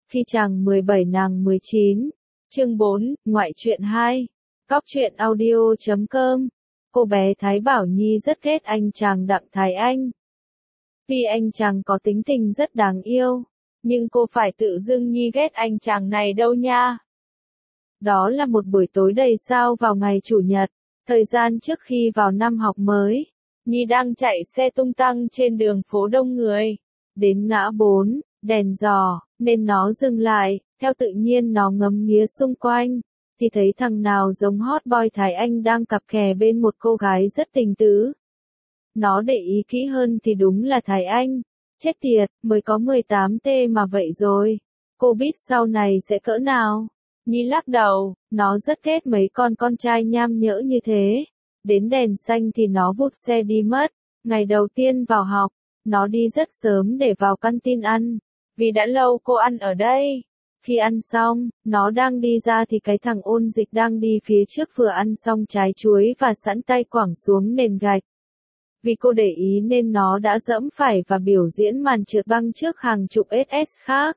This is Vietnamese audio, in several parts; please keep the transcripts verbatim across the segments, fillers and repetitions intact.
Khi chàng mười bảy nàng mười chín. Chương bốn, ngoại truyện hai. Góc truyện audio chấm com. Cô bé Thái Bảo Nhi rất ghét anh chàng Đặng Thái Anh. Vì anh chàng có tính tình rất đáng yêu, nhưng cô phải tự dưng Nhi ghét anh chàng này đâu nha. Đó là một buổi tối đầy sao vào ngày Chủ nhật, thời gian trước khi vào năm học mới. Nhi đang chạy xe tung tăng trên đường phố đông người. Đến ngã bốn, đèn giò, nên nó dừng lại, theo tự nhiên nó ngắm nghía xung quanh, thì thấy thằng nào giống hot boy Thái Anh đang cặp kè bên một cô gái rất tình tứ. Nó để ý kỹ hơn thì đúng là Thái Anh. Chết tiệt, mới có mười tám tê mà vậy rồi. Cô biết sau này sẽ cỡ nào? Nhi lắc đầu, nó rất ghét mấy con con trai nham nhỡ như thế. Đến đèn xanh thì nó vụt xe đi mất. Ngày đầu tiên vào học, nó đi rất sớm để vào căn tin ăn, vì đã lâu cô ăn ở đây. Khi ăn xong, nó đang đi ra thì cái thằng Ôn Dịch đang đi phía trước vừa ăn xong trái chuối và sẵn tay quẳng xuống nền gạch. Vì cô để ý nên nó đã giẫm phải và biểu diễn màn trượt băng trước hàng chục ét ét khác.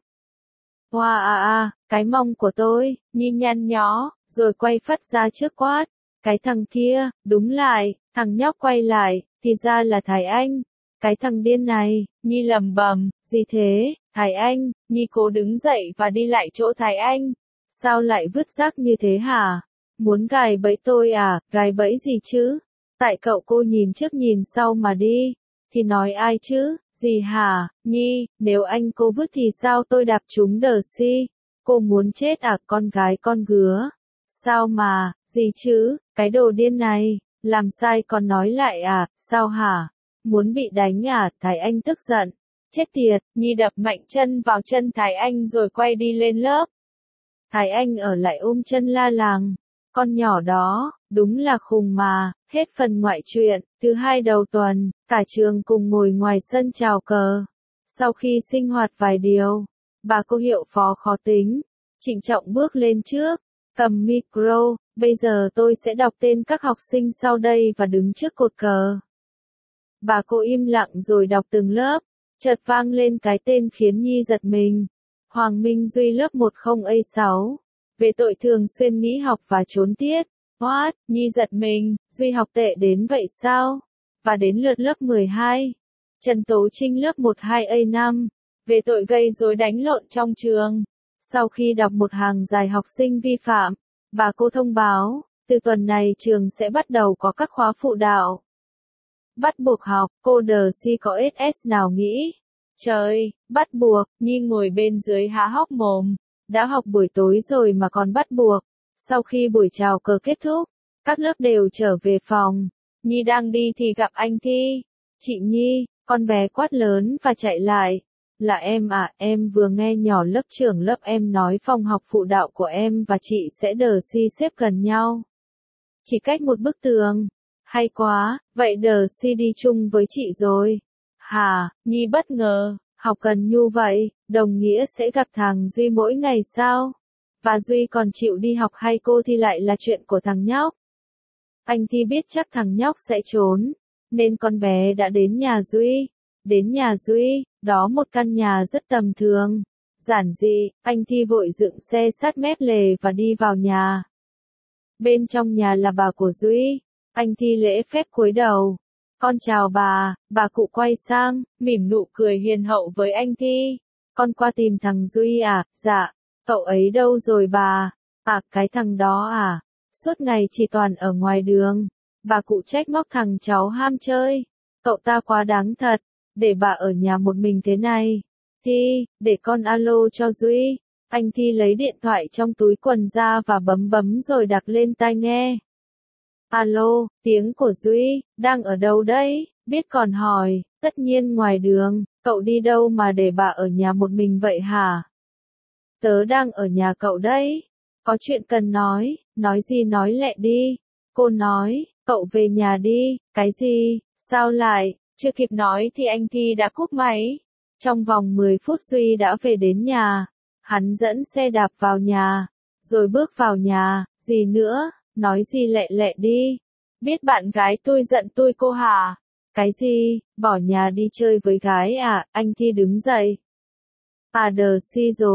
Hoa à à, cái mông của tôi, Nhi nhăn nhó, rồi quay phắt ra trước quát. Cái thằng kia, đúng lại, thằng nhóc quay lại, thì ra là Thái Anh. Cái thằng điên này, Nhi lầm bầm, gì thế, Thái Anh? Nhi cố đứng dậy và đi lại chỗ Thái Anh. Sao lại vứt rác như thế hả? Muốn gài bẫy tôi à? Gài bẫy gì chứ? Tại cậu cô nhìn trước nhìn sau mà đi. Thì nói ai chứ? Gì hả? Nhi, nếu anh cô vứt thì sao tôi đạp trúng đờ si? Cô muốn chết à con gái con gứa? Sao mà, gì chứ? Cái đồ điên này, làm sai còn nói lại à? Sao hả? Muốn bị đánh à? Thái Anh tức giận. Chết tiệt, Nhi đập mạnh chân vào chân Thái Anh rồi quay đi lên lớp. Thái Anh ở lại ôm chân la làng. Con nhỏ đó, đúng là khùng mà. Hết phần ngoại truyện, thứ hai đầu tuần, cả trường cùng ngồi ngoài sân chào cờ. Sau khi sinh hoạt vài điều, bà cô hiệu phó khó tính, trịnh trọng bước lên trước, cầm micro, bây giờ tôi sẽ đọc tên các học sinh sau đây và đứng trước cột cờ. Bà cô im lặng rồi đọc từng lớp, chợt vang lên cái tên khiến Nhi giật mình. Hoàng Minh Duy lớp một không A sáu, về tội thường xuyên nghỉ học và trốn tiết. What? Nhi giật mình, Duy học tệ đến vậy sao? Và đến lượt lớp mười hai. Trần Tố Trinh lớp một hai A năm, về tội gây rối đánh lộn trong trường. Sau khi đọc một hàng dài học sinh vi phạm, bà cô thông báo, từ tuần này trường sẽ bắt đầu có các khóa phụ đạo. Bắt buộc học, cô đờ si có ét ét nào nghĩ? Trời, bắt buộc, Nhi ngồi bên dưới há hốc mồm. Đã học buổi tối rồi mà còn bắt buộc. Sau khi buổi chào cờ kết thúc, các lớp đều trở về phòng. Nhi đang đi thì gặp anh Thi. Chị Nhi, con bé quát lớn và chạy lại. Là em à, em vừa nghe nhỏ lớp trưởng lớp em nói phòng học phụ đạo của em và chị sẽ đờ si xếp gần nhau. Chỉ cách một bức tường. Hay quá, vậy đờ si đi chung với chị rồi. Hả, Nhi bất ngờ, học gần như vậy, đồng nghĩa sẽ gặp thằng Duy mỗi ngày sao? Và Duy còn chịu đi học hay cô thì lại là chuyện của thằng nhóc. Anh Thi biết chắc thằng nhóc sẽ trốn, nên con bé đã đến nhà Duy. Đến nhà Duy, đó một căn nhà rất tầm thường, giản dị, anh Thi vội dựng xe sát mép lề và đi vào nhà. Bên trong nhà là bà của Duy, anh Thi lễ phép cúi đầu. Con chào bà, bà cụ quay sang, mỉm nụ cười hiền hậu với anh Thi. Con qua tìm thằng Duy à? Dạ. Cậu ấy đâu rồi bà? À, cái thằng đó à? Suốt ngày chỉ toàn ở ngoài đường. Bà cụ trách móc thằng cháu ham chơi. Cậu ta quá đáng thật, để bà ở nhà một mình thế này. Thi, để con alo cho Duy. Anh Thi lấy điện thoại trong túi quần ra và bấm bấm rồi đặt lên tai nghe. Alo, tiếng của Duy, đang ở đâu đấy? Biết còn hỏi, tất nhiên ngoài đường, cậu đi đâu mà để bà ở nhà một mình vậy hả? Tớ đang ở nhà cậu đấy. Có chuyện cần nói, nói gì nói lẹ đi. Cô nói, cậu về nhà đi, cái gì, sao lại, chưa kịp nói thì anh Thi đã cúp máy. Trong vòng mười phút Duy đã về đến nhà. Hắn dẫn xe đạp vào nhà, rồi bước vào nhà, gì nữa, nói gì lẹ lẹ đi. Biết bạn gái tôi giận tôi cô hả? Cái gì, bỏ nhà đi chơi với gái à? Anh Thi đứng dậy. À đờ si dối,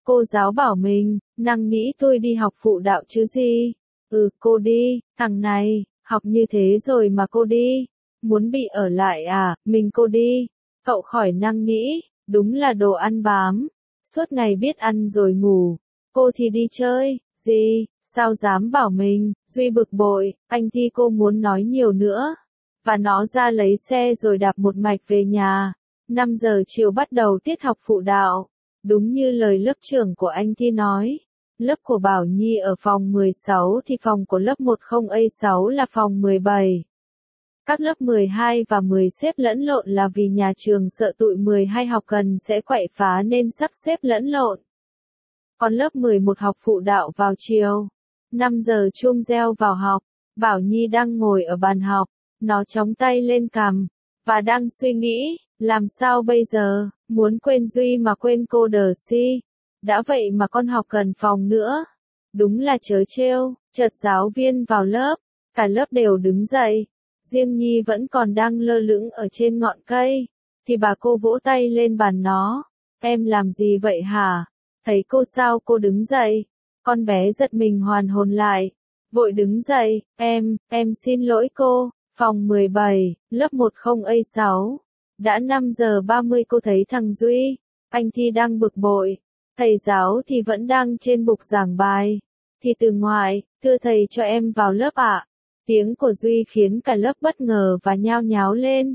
Cô giáo bảo mình, năng nĩ tôi đi học phụ đạo chứ gì. Ừ, cô đi, thằng này, học như thế rồi mà cô đi. Muốn bị ở lại à, mình cô đi. Cậu khỏi năng nĩ, đúng là đồ ăn bám. Suốt ngày biết ăn rồi ngủ. Cô thì đi chơi, gì, sao dám bảo mình, Duy bực bội, anh Thi cô muốn nói nhiều nữa. Và nó ra lấy xe rồi đạp một mạch về nhà. năm giờ chiều bắt đầu tiết học phụ đạo. Đúng như lời lớp trưởng của anh Thi nói. Lớp của Bảo Nhi ở phòng mười sáu thì phòng của lớp một không A sáu là phòng mười bảy. Các lớp mười hai và mười xếp lẫn lộn là vì nhà trường sợ tụi mười hai học cần sẽ quậy phá nên sắp xếp lẫn lộn. Còn lớp mười một học phụ đạo vào chiều. năm giờ chuông reo vào học. Bảo Nhi đang ngồi ở bàn học. Nó chống tay lên cằm. Và đang suy nghĩ, làm sao bây giờ, muốn quên Duy mà quên cô Đờ Si. Đã vậy mà con học cần phòng nữa. Đúng là trớ trêu, chợt giáo viên vào lớp. Cả lớp đều đứng dậy. Riêng Nhi vẫn còn đang lơ lửng ở trên ngọn cây. Thì bà cô vỗ tay lên bàn nó. Em làm gì vậy hả? Thấy cô sao cô đứng dậy. Con bé giật mình hoàn hồn lại. Vội đứng dậy, em, em xin lỗi cô. Phòng mười bảy, lớp một không A sáu. Đã năm giờ ba mươi cô thấy thằng Duy. Anh Thi đang bực bội. Thầy giáo thì vẫn đang trên bục giảng bài. Thì từ ngoài, thưa thầy cho em vào lớp ạ. Tiếng của Duy khiến cả lớp bất ngờ và nhao nháo lên.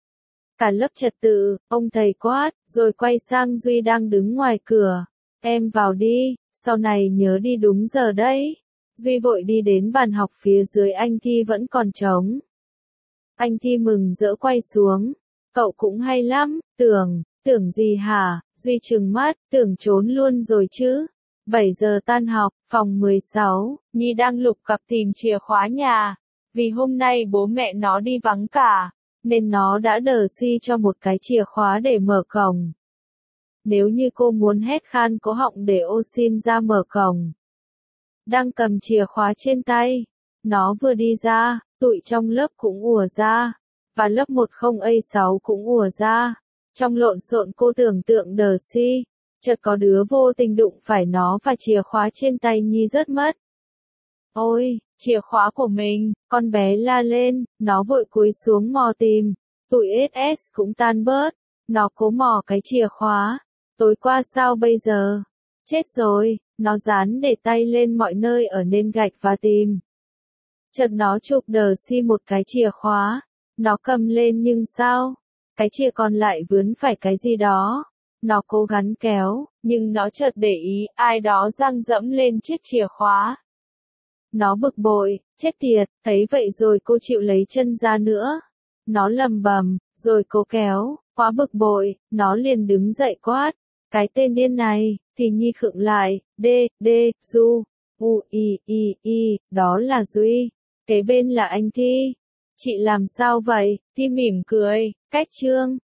Cả lớp trật tự, ông thầy quát, rồi quay sang Duy đang đứng ngoài cửa. Em vào đi, sau này nhớ đi đúng giờ đấy. Duy vội đi đến bàn học phía dưới anh Thi vẫn còn trống. Anh Thi mừng rỡ quay xuống. Cậu cũng hay lắm, tưởng, tưởng gì hả? Duy trừng mắt, tưởng trốn luôn rồi chứ. bảy giờ tan học, phòng mười sáu, Nhi đang lục cặp tìm chìa khóa nhà. Vì hôm nay bố mẹ nó đi vắng cả, nên nó đã đờ si cho một cái chìa khóa để mở cổng. Nếu như cô muốn hét khan cố họng để ô xin ra mở cổng. Đang cầm chìa khóa trên tay. Nó vừa đi ra, tụi trong lớp cũng ùa ra. Và lớp một không A sáu cũng ùa ra. Trong lộn xộn cô tưởng tượng đờ si. Chợt có đứa vô tình đụng phải nó và chìa khóa trên tay Nhi rớt mất. Ôi, chìa khóa của mình, con bé la lên, nó vội cúi xuống mò tìm. Tụi ét ét cũng tan bớt. Nó cố mò cái chìa khóa. Tối qua sao bây giờ? Chết rồi, nó dán để tay lên mọi nơi ở nền gạch và tìm. Chợt nó chụp đờ si một cái chìa khóa. Nó cầm lên nhưng sao? Cái chìa còn lại vướng phải cái gì đó. Nó cố gắng kéo, nhưng nó chợt để ý ai đó giăng dẫm lên chiếc chìa khóa. Nó bực bội, chết tiệt, thấy vậy rồi cô chịu lấy chân ra nữa. Nó lầm bầm, rồi cô kéo, quá bực bội, nó liền đứng dậy quát. Cái tên điên này, thì Nhi khựng lại, D, D, Du, U, I, I, I, đó là Duy. Kế bên là anh Thi. Chị làm sao vậy? Thi mỉm cười, cách trương.